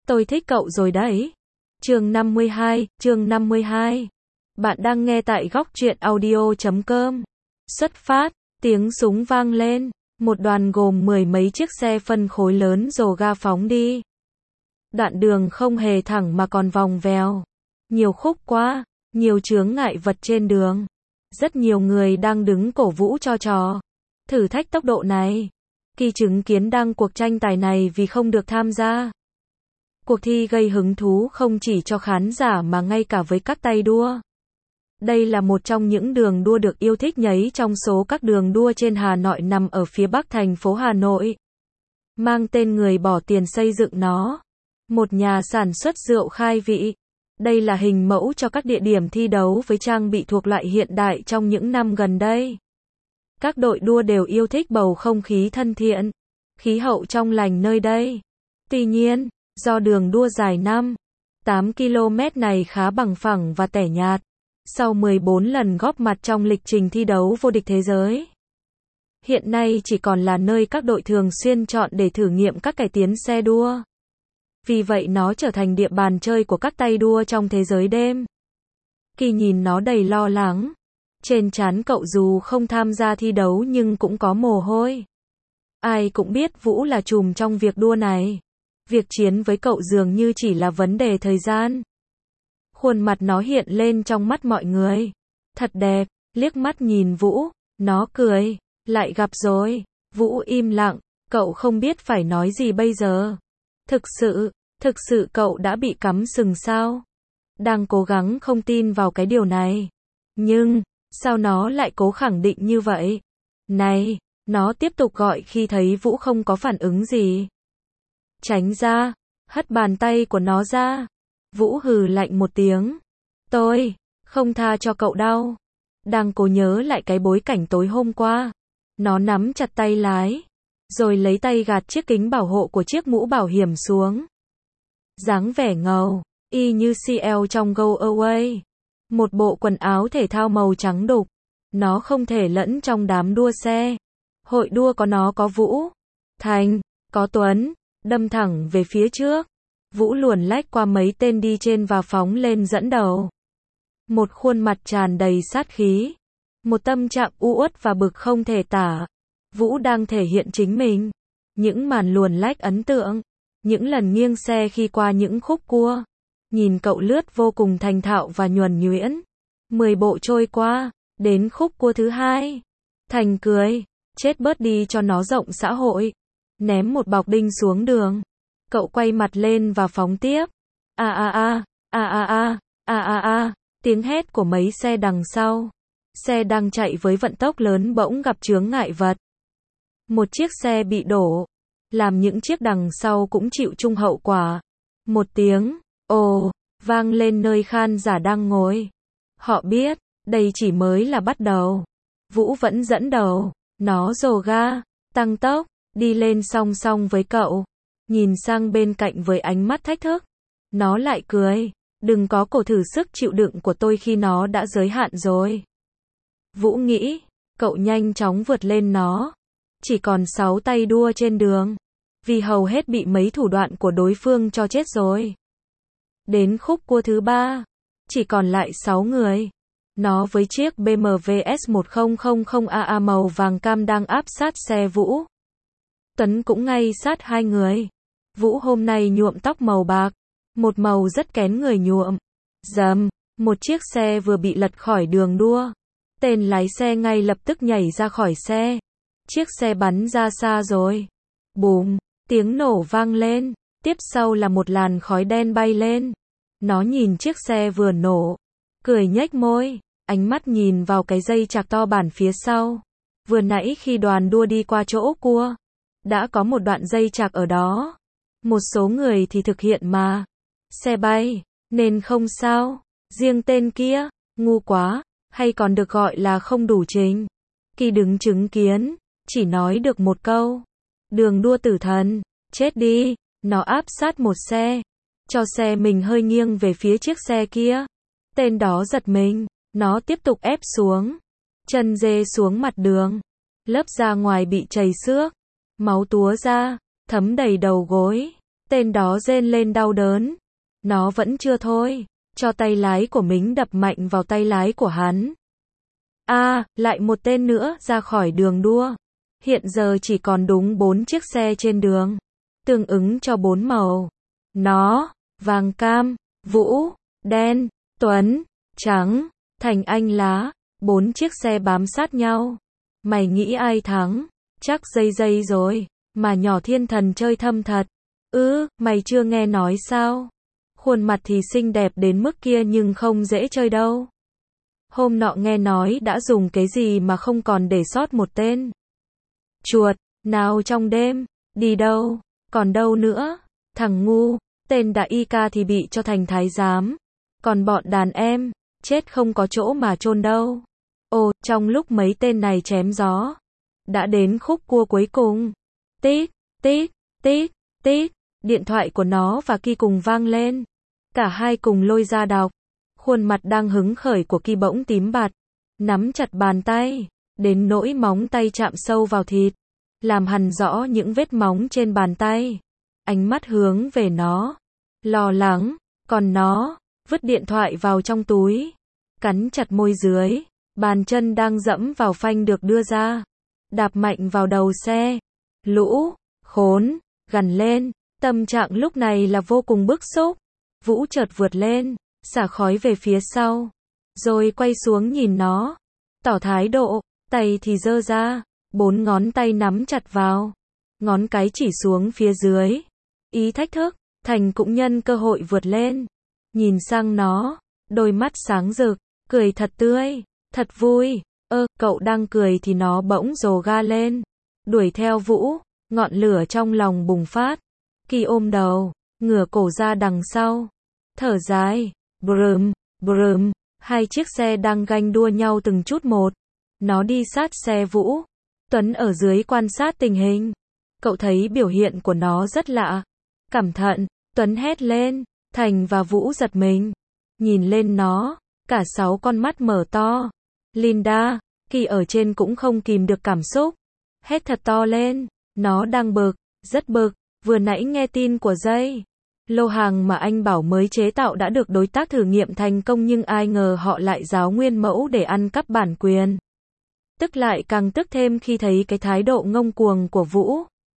Tôi thích cậu rồi đấy. Chương 52. Bạn đang nghe tại góc truyện audio.com. Xuất phát, tiếng súng vang lên, một đoàn gồm mười mấy chiếc xe phân khối lớn rồ ga phóng đi. Đoạn đường không hề thẳng mà còn vòng vèo. Nhiều khúc quá, nhiều chướng ngại vật trên đường. Rất nhiều người đang đứng cổ vũ cho trò thử thách tốc độ này. Khi chứng kiến đăng cuộc tranh tài này vì không được tham gia. Cuộc thi gây hứng thú không chỉ cho khán giả mà ngay cả với các tay đua. Đây là một trong những đường đua được yêu thích nhấy trong số các đường đua trên Hà Nội nằm ở phía bắc thành phố Hà Nội. Mang tên người bỏ tiền xây dựng nó. Một nhà sản xuất rượu khai vị. Đây là hình mẫu cho các địa điểm thi đấu với trang bị thuộc loại hiện đại trong những năm gần đây. Các đội đua đều yêu thích bầu không khí thân thiện, khí hậu trong lành nơi đây. Tuy nhiên, do đường đua dài 8 km này khá bằng phẳng và tẻ nhạt, sau 14 lần góp mặt trong lịch trình thi đấu vô địch thế giới, hiện nay chỉ còn là nơi các đội thường xuyên chọn để thử nghiệm các cải tiến xe đua. Vì vậy nó trở thành địa bàn chơi của các tay đua trong thế giới đêm. Khi nhìn nó đầy lo lắng. Trên trán cậu dù không tham gia thi đấu nhưng cũng có mồ hôi. Ai cũng biết Vũ là trùm trong việc đua này. Việc chiến với cậu dường như chỉ là vấn đề thời gian. Khuôn mặt nó hiện lên trong mắt mọi người. Thật đẹp, liếc mắt nhìn Vũ, nó cười, lại gặp rồi. Vũ im lặng, cậu không biết phải nói gì bây giờ. Thực sự cậu đã bị cắm sừng sao? Đang cố gắng không tin vào cái điều này. Nhưng, sao nó lại cố khẳng định như vậy? Này, nó tiếp tục gọi khi thấy Vũ không có phản ứng gì. Tránh ra, hất bàn tay của nó ra. Vũ hừ lạnh một tiếng. Tôi không tha cho cậu đâu. Đang cố nhớ lại cái bối cảnh tối hôm qua. Nó nắm chặt tay lái, rồi lấy tay gạt chiếc kính bảo hộ của chiếc mũ bảo hiểm xuống. Dáng vẻ ngầu, y như CL trong Go Away. Một bộ quần áo thể thao màu trắng đục. Nó không thể lẫn trong đám đua xe. Hội đua có nó có Vũ, Thành, có Tuấn, đâm thẳng về phía trước. Vũ luồn lách qua mấy tên đi trên và phóng lên dẫn đầu. Một khuôn mặt tràn đầy sát khí. Một tâm trạng u uất và bực không thể tả. Vũ đang thể hiện chính mình. Những màn luồn lách ấn tượng. Những lần nghiêng xe khi qua những khúc cua. Nhìn cậu lướt vô cùng thành thạo và nhuần nhuyễn. 10 bộ trôi qua, đến khúc cua thứ 2. Thành cười, chết bớt đi cho nó rộng xã hội. Ném một bọc đinh xuống đường. Cậu quay mặt lên và phóng tiếp. Tiếng hét của mấy xe đằng sau. Xe đang chạy với vận tốc lớn bỗng gặp chướng ngại vật. Một chiếc xe bị đổ. Làm những chiếc đằng sau cũng chịu chung hậu quả. Một tiếng ồ vang lên nơi khán giả đang ngồi. Họ biết, đây chỉ mới là bắt đầu. Vũ vẫn dẫn đầu. Nó rồ ga, tăng tốc, đi lên song song với cậu. Nhìn sang bên cạnh với ánh mắt thách thức. Nó lại cười. Đừng có cổ thử sức chịu đựng của tôi khi nó đã giới hạn rồi. Vũ nghĩ, cậu nhanh chóng vượt lên nó. Chỉ còn 6 tay đua trên đường. Vì hầu hết bị mấy thủ đoạn của đối phương cho chết rồi. Đến khúc cua thứ 3, chỉ còn lại 6 người. Nó với chiếc BMW S1000AA màu vàng cam đang áp sát xe Vũ. Tuấn cũng ngay sát hai người. Vũ hôm nay nhuộm tóc màu bạc, một màu rất kén người nhuộm. Rầm, một chiếc xe vừa bị lật khỏi đường đua. Tên lái xe ngay lập tức nhảy ra khỏi xe. Chiếc xe bắn ra xa rồi. Bùm, tiếng nổ vang lên. Tiếp sau là một làn khói đen bay lên. Nó nhìn chiếc xe vừa nổ, cười nhếch môi, ánh mắt nhìn vào cái dây chạc to bản phía sau. Vừa nãy khi đoàn đua đi qua chỗ cua, đã có một đoạn dây chạc ở đó. Một số người thì thực hiện mà. Xe bay, nên không sao. Riêng tên kia, ngu quá, hay còn được gọi là không đủ trình. Khi đứng chứng kiến, chỉ nói được một câu. Đường đua tử thần, chết đi. Nó áp sát một xe, cho xe mình hơi nghiêng về phía chiếc xe kia. Tên đó giật mình, nó tiếp tục ép xuống. Chân dê xuống mặt đường. Lớp da ngoài bị trầy xước. Máu túa ra, thấm đầy đầu gối. Tên đó rên lên đau đớn. Nó vẫn chưa thôi, cho tay lái của mình đập mạnh vào tay lái của hắn. Lại một tên nữa ra khỏi đường đua. Hiện giờ chỉ còn đúng 4 chiếc xe trên đường, tương ứng cho 4 màu. Nó, vàng cam, Vũ, đen, Tuấn, trắng, Thành Anh lá, 4 chiếc xe bám sát nhau. Mày nghĩ ai thắng? Chắc dây rồi, mà nhỏ thiên thần chơi thâm thật. Mày chưa nghe nói sao? Khuôn mặt thì xinh đẹp đến mức kia nhưng không dễ chơi đâu. Hôm nọ nghe nói đã dùng cái gì mà không còn để sót một tên. Chuột, nào trong đêm, đi đâu, còn đâu nữa, thằng ngu, tên đại y ca thì bị cho thành thái giám. Còn bọn đàn em, chết không có chỗ mà chôn đâu. Trong lúc mấy tên này chém gió, đã đến khúc cua cuối cùng. Tít, tít, tít, tít, điện thoại của nó và Ki cùng vang lên. Cả hai cùng lôi ra đọc. Khuôn mặt đang hứng khởi của Ki bỗng tím bặt, nắm chặt bàn tay, đến nỗi móng tay chạm sâu vào thịt, làm hằn rõ những vết móng trên bàn tay. Ánh mắt hướng về nó, lo lắng, còn nó, vứt điện thoại vào trong túi, cắn chặt môi dưới, bàn chân đang dẫm vào phanh được đưa ra, đạp mạnh vào đầu xe. Lũ, khốn, gằn lên, tâm trạng lúc này là vô cùng bức xúc. Vũ chợt vượt lên, xả khói về phía sau, rồi quay xuống nhìn nó, tỏ thái độ, tay thì giơ ra, 4 ngón tay nắm chặt vào, ngón cái chỉ xuống phía dưới, ý thách thức. Thành cũng nhân cơ hội vượt lên, nhìn sang nó, đôi mắt sáng rực, cười thật tươi, thật vui. Cậu đang cười thì nó bỗng rồ ga lên, đuổi theo Vũ, ngọn lửa trong lòng bùng phát. Ki ôm đầu, ngửa cổ ra đằng sau, thở dài, brum, brum, 2 chiếc xe đang ganh đua nhau từng chút một. Nó đi sát xe Vũ, Tuấn ở dưới quan sát tình hình. Cậu thấy biểu hiện của nó rất lạ. Cẩn thận, Tuấn hét lên, Thành và Vũ giật mình, nhìn lên nó, cả 6 con mắt mở to. Linda, Ki ở trên cũng không kìm được cảm xúc, hét thật to lên, nó đang bực, rất bực, vừa nãy nghe tin của dây lô hàng mà anh bảo mới chế tạo đã được đối tác thử nghiệm thành công nhưng ai ngờ họ lại giáo nguyên mẫu để ăn cắp bản quyền. Tức lại càng tức thêm khi thấy cái thái độ ngông cuồng của Vũ.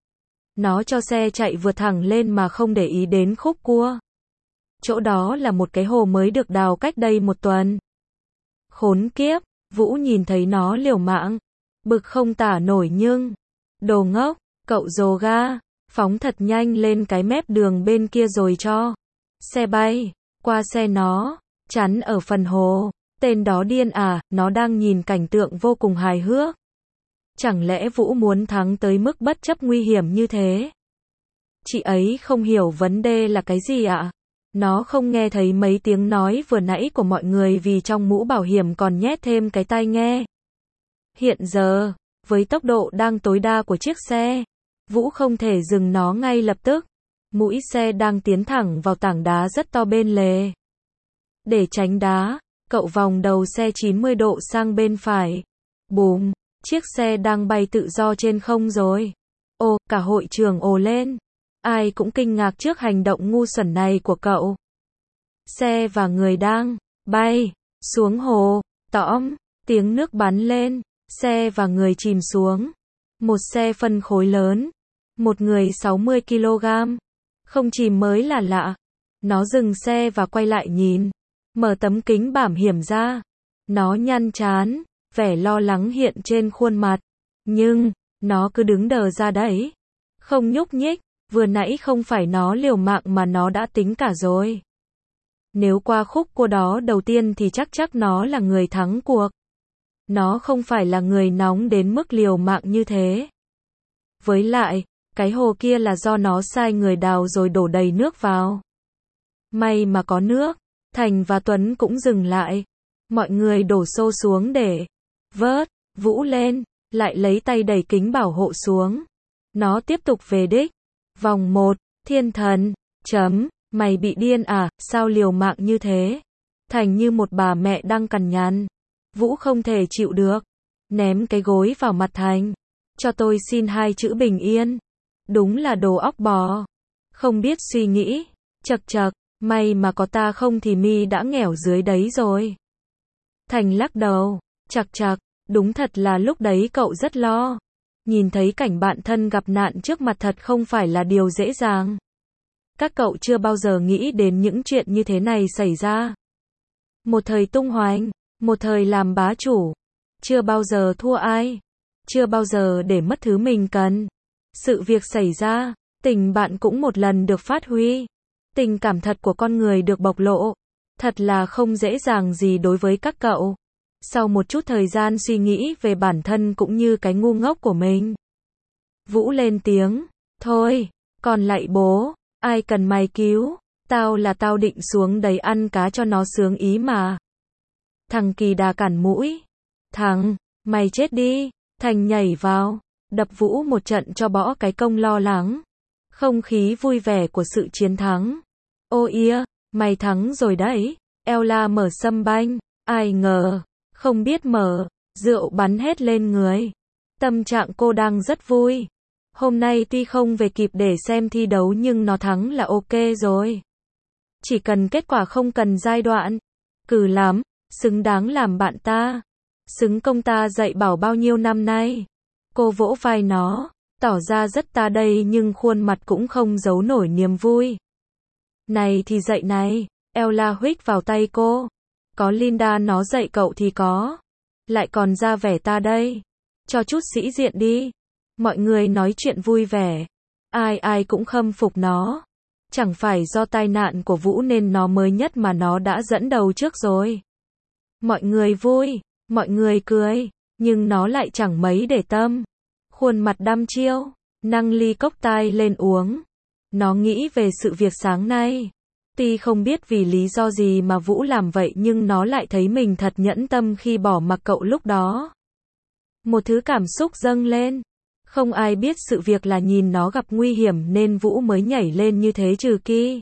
Nó cho xe chạy vượt thẳng lên mà không để ý đến khúc cua. Chỗ đó là một cái hồ mới được đào cách đây 1 tuần. Khốn kiếp, Vũ nhìn thấy nó liều mạng, bực không tả nổi nhưng, đồ ngốc, cậu rồ ga, phóng thật nhanh lên cái mép đường bên kia rồi cho xe bay qua xe nó, chắn ở phần hồ. Tên đó điên à, nó đang nhìn cảnh tượng vô cùng hài hước. Chẳng lẽ Vũ muốn thắng tới mức bất chấp nguy hiểm như thế? Chị ấy không hiểu vấn đề là cái gì ạ? Nó không nghe thấy mấy tiếng nói vừa nãy của mọi người vì trong mũ bảo hiểm còn nhét thêm cái tai nghe. Hiện giờ, với tốc độ đang tối đa của chiếc xe, Vũ không thể dừng nó ngay lập tức. Mũi xe đang tiến thẳng vào tảng đá rất to bên lề. Để tránh đá, cậu vòng đầu xe 90 độ sang bên phải. Bùm, chiếc xe đang bay tự do trên không rồi. Cả hội trường ồ lên. Ai cũng kinh ngạc trước hành động ngu xuẩn này của cậu. Xe và người đang bay xuống hồ, tõm, tiếng nước bắn lên, xe và người chìm xuống. Một xe phân khối lớn, một người 60 kg. Không chìm mới là lạ. Nó dừng xe và quay lại nhìn, mở tấm kính bảo hiểm ra. Nó nhăn trán, vẻ lo lắng hiện trên khuôn mặt. Nhưng, nó cứ đứng đờ ra đấy, không nhúc nhích. Vừa nãy không phải nó liều mạng mà nó đã tính cả rồi. Nếu qua khúc cua đó đầu tiên thì chắc nó là người thắng cuộc. Nó không phải là người nóng đến mức liều mạng như thế. Với lại, cái hồ kia là do nó sai người đào rồi đổ đầy nước vào. May mà có nước. Thành và Tuấn cũng dừng lại. Mọi người đổ xô xuống để vớt Vũ lên, lại lấy tay đẩy kính bảo hộ xuống. Nó tiếp tục về đích. Vòng 1, thiên thần, mày bị điên à, sao liều mạng như thế? Thành như một bà mẹ đang cằn nhằn. Vũ không thể chịu được, ném cái gối vào mặt Thành. Cho tôi xin 2 chữ bình yên. Đúng là đồ óc bò. không biết suy nghĩ. Chậc chậc, may mà có ta không thì mi đã nghèo dưới đấy rồi. Thành lắc đầu, chậc chậc, đúng thật là lúc đấy cậu rất lo. Nhìn thấy cảnh bạn thân gặp nạn trước mặt thật không phải là điều dễ dàng. Các cậu chưa bao giờ nghĩ đến những chuyện như thế này xảy ra. Một thời tung hoành, một thời làm bá chủ. Chưa bao giờ thua ai. Chưa bao giờ để mất thứ mình cần. Sự việc xảy ra, tình bạn cũng một lần được phát huy. Tình cảm thật của con người được bộc lộ. Thật là không dễ dàng gì đối với các cậu. Sau một chút thời gian suy nghĩ về bản thân cũng như cái ngu ngốc của mình, Vũ lên tiếng, thôi, còn lại bố, ai cần mày cứu, tao định xuống đấy ăn cá cho nó sướng ý mà. Thằng Kỳ Đà cản mũi, thằng, mày chết đi, Thành nhảy vào, đập Vũ một trận cho bỏ cái công lo lắng. Không khí vui vẻ của sự chiến thắng. Ô ia, mày thắng rồi đấy, Ella mở sâm banh, ai ngờ, không biết mở, rượu bắn hết lên người. Tâm trạng cô đang rất vui. Hôm nay tuy không về kịp để xem thi đấu nhưng nó thắng là ok rồi. Chỉ cần kết quả không cần giai đoạn. Cừ lắm, xứng đáng làm bạn ta. Xứng công ta dạy bảo bao nhiêu năm nay. Cô vỗ vai nó, tỏ ra rất ta đây nhưng khuôn mặt cũng không giấu nổi niềm vui. Này thì dạy này, Ella huých vào tay cô. Có Linda nó dạy cậu thì có. Lại còn ra vẻ ta đây. Cho chút sĩ diện đi. Mọi người nói chuyện vui vẻ. Ai cũng khâm phục nó. Chẳng phải do tai nạn của Vũ nên nó mới nhất mà nó đã dẫn đầu trước rồi. Mọi người vui, mọi người cười, nhưng nó lại chẳng mấy để tâm. Khuôn mặt đăm chiêu, nâng ly cốc tai lên uống. Nó nghĩ về sự việc sáng nay. Tuy không biết vì lý do gì mà Vũ làm vậy nhưng nó lại thấy mình thật nhẫn tâm khi bỏ mặc cậu lúc đó. Một thứ cảm xúc dâng lên. Không ai biết sự việc là nhìn nó gặp nguy hiểm nên Vũ mới nhảy lên như thế trừ Ki.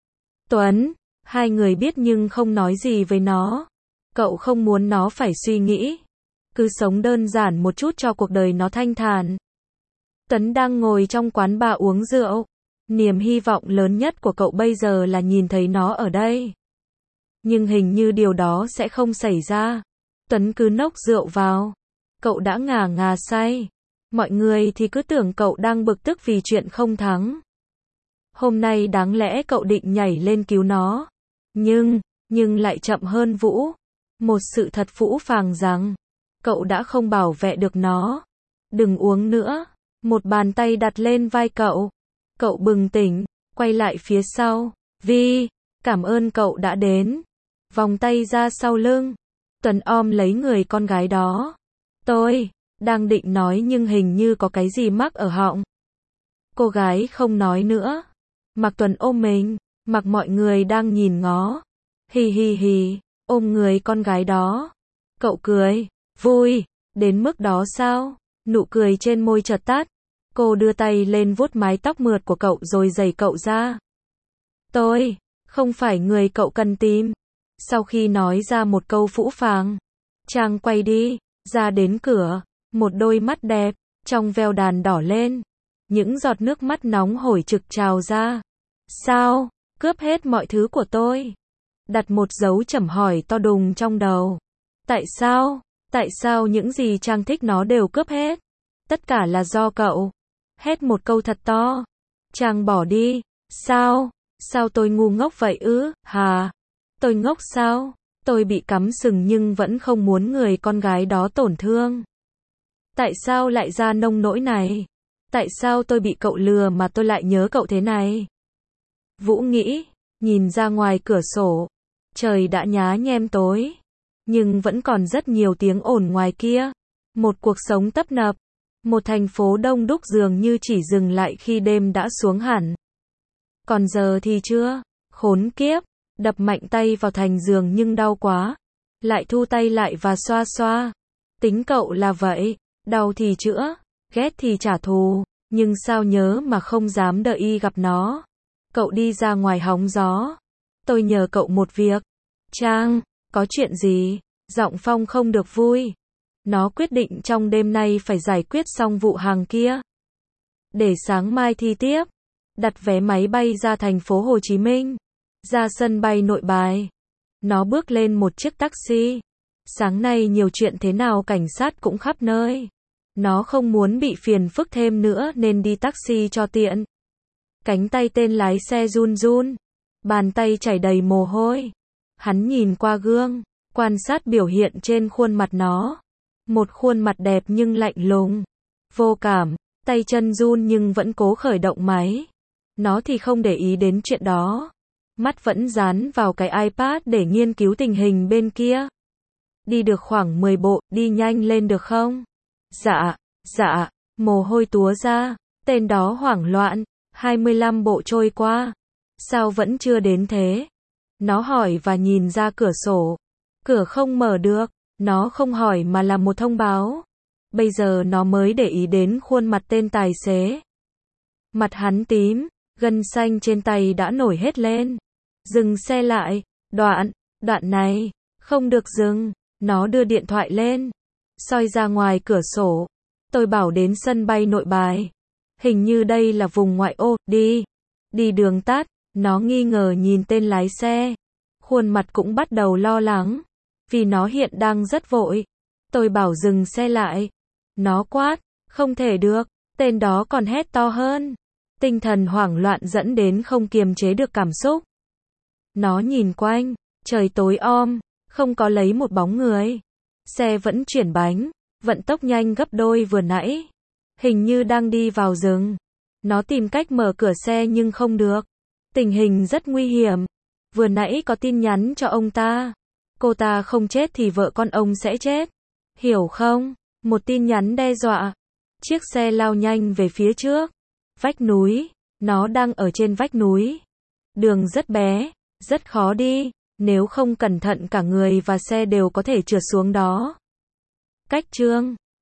Tuấn, hai người biết nhưng không nói gì với nó. Cậu không muốn nó phải suy nghĩ. Cứ sống đơn giản một chút cho cuộc đời nó thanh thản. Tuấn đang ngồi trong quán bar uống rượu. Niềm hy vọng lớn nhất của cậu bây giờ là nhìn thấy nó ở đây. Nhưng hình như điều đó sẽ không xảy ra. Tuấn cứ nốc rượu vào. Cậu đã ngà ngà say. Mọi người thì cứ tưởng cậu đang bực tức vì chuyện không thắng. Hôm nay đáng lẽ cậu định nhảy lên cứu nó. Nhưng lại chậm hơn Vũ. Một sự thật phũ phàng rằng, cậu đã không bảo vệ được nó. Đừng uống nữa. Một bàn tay đặt lên vai cậu. Cậu bừng tỉnh, quay lại phía sau. Vi, cảm ơn cậu đã đến. Vòng tay ra sau lưng. Tuấn ôm lấy người con gái đó. Tôi đang định nói nhưng hình như có cái gì mắc ở họng. Cô gái không nói nữa. Mặc Tuấn ôm mình, mặc mọi người đang nhìn ngó. Hì hì hì, ôm người con gái đó. Cậu cười, vui, đến mức đó sao? Nụ cười trên môi chợt tắt. Cô đưa tay lên vuốt mái tóc mượt của cậu rồi giày cậu ra. Tôi không phải người cậu cần tìm. Sau khi nói ra một câu phũ phàng, Trang quay đi, ra đến cửa, một đôi mắt đẹp, trong veo đàn đỏ lên. Những giọt nước mắt nóng hổi trực trào ra. Sao? Cướp hết mọi thứ của tôi. Đặt một dấu chấm hỏi to đùng trong đầu. Tại sao? Tại sao những gì Trang thích nó đều cướp hết? Tất cả là do cậu. Hét một câu thật to. Trang bỏ đi. Sao? Sao tôi ngu ngốc vậy ư? Hà? Tôi ngốc sao? Tôi bị cắm sừng nhưng vẫn không muốn người con gái đó tổn thương. Tại sao lại ra nông nỗi này? Tại sao tôi bị cậu lừa mà tôi lại nhớ cậu thế này? Vũ nghĩ, nhìn ra ngoài cửa sổ. Trời đã nhá nhem tối. Nhưng vẫn còn rất nhiều tiếng ồn ngoài kia. Một cuộc sống tấp nập. Một thành phố đông đúc dường như chỉ dừng lại khi đêm đã xuống hẳn. Còn giờ thì chưa. Khốn kiếp. Đập mạnh tay vào thành giường nhưng đau quá. Lại thu tay lại và xoa xoa. Tính cậu là vậy. Đau thì chữa. Ghét thì trả thù. Nhưng sao nhớ mà không dám đợi y gặp nó. Cậu đi ra ngoài hóng gió. Tôi nhờ cậu một việc. Trang, có chuyện gì? Giọng Phong không được vui. Nó quyết định trong đêm nay phải giải quyết xong vụ hàng kia. Để sáng mai thi tiếp. đặt vé máy bay ra thành phố Hồ Chí Minh, ra sân bay Nội Bài. Nó bước lên một chiếc taxi. Sáng nay nhiều chuyện thế nào cảnh sát cũng khắp nơi. Nó không muốn bị phiền phức thêm nữa nên đi taxi cho tiện. Cánh tay tên lái xe run run, bàn tay chảy đầy mồ hôi. Hắn nhìn qua gương, quan sát biểu hiện trên khuôn mặt nó. Một khuôn mặt đẹp nhưng lạnh lùng, vô cảm, tay chân run nhưng vẫn cố khởi động máy. Nó thì không để ý đến chuyện đó. Mắt vẫn dán vào cái iPad để nghiên cứu tình hình bên kia. Đi được khoảng 10 bộ, đi nhanh lên được không? Dạ, mồ hôi túa ra, tên đó hoảng loạn, 25 bộ trôi qua. Sao vẫn chưa đến thế? Nó hỏi và nhìn ra cửa sổ. Cửa không mở được, nó không hỏi mà là một thông báo. Bây giờ nó mới để ý đến khuôn mặt tên tài xế. Mặt hắn tím, gân xanh trên tay đã nổi hết lên. Dừng xe lại, đoạn này, không được dừng. Nó đưa điện thoại lên, soi ra ngoài cửa sổ. Tôi bảo đến sân bay Nội Bài. Hình như đây là vùng ngoại ô, đi đường tắt. Nó nghi ngờ nhìn tên lái xe. Khuôn mặt cũng bắt đầu lo lắng, vì nó hiện đang rất vội. Tôi bảo dừng xe lại. Nó quát, không thể được. Tên đó còn hét to hơn. Tinh thần hoảng loạn dẫn đến không kiềm chế được cảm xúc. Nó nhìn quanh, trời tối om, không có lấy một bóng người. Xe vẫn chuyển bánh, vận tốc nhanh gấp đôi vừa nãy. Hình như đang đi vào rừng. Nó tìm cách mở cửa xe nhưng không được. Tình hình rất nguy hiểm. Vừa nãy có tin nhắn cho ông ta. Cô ta không chết thì vợ con ông sẽ chết. Hiểu không? Một tin nhắn đe dọa. Chiếc xe lao nhanh về phía trước. Vách núi. Nó đang ở trên vách núi. Đường rất bé, rất khó đi. Nếu không cẩn thận cả người và xe đều có thể trượt xuống đó. Cách chương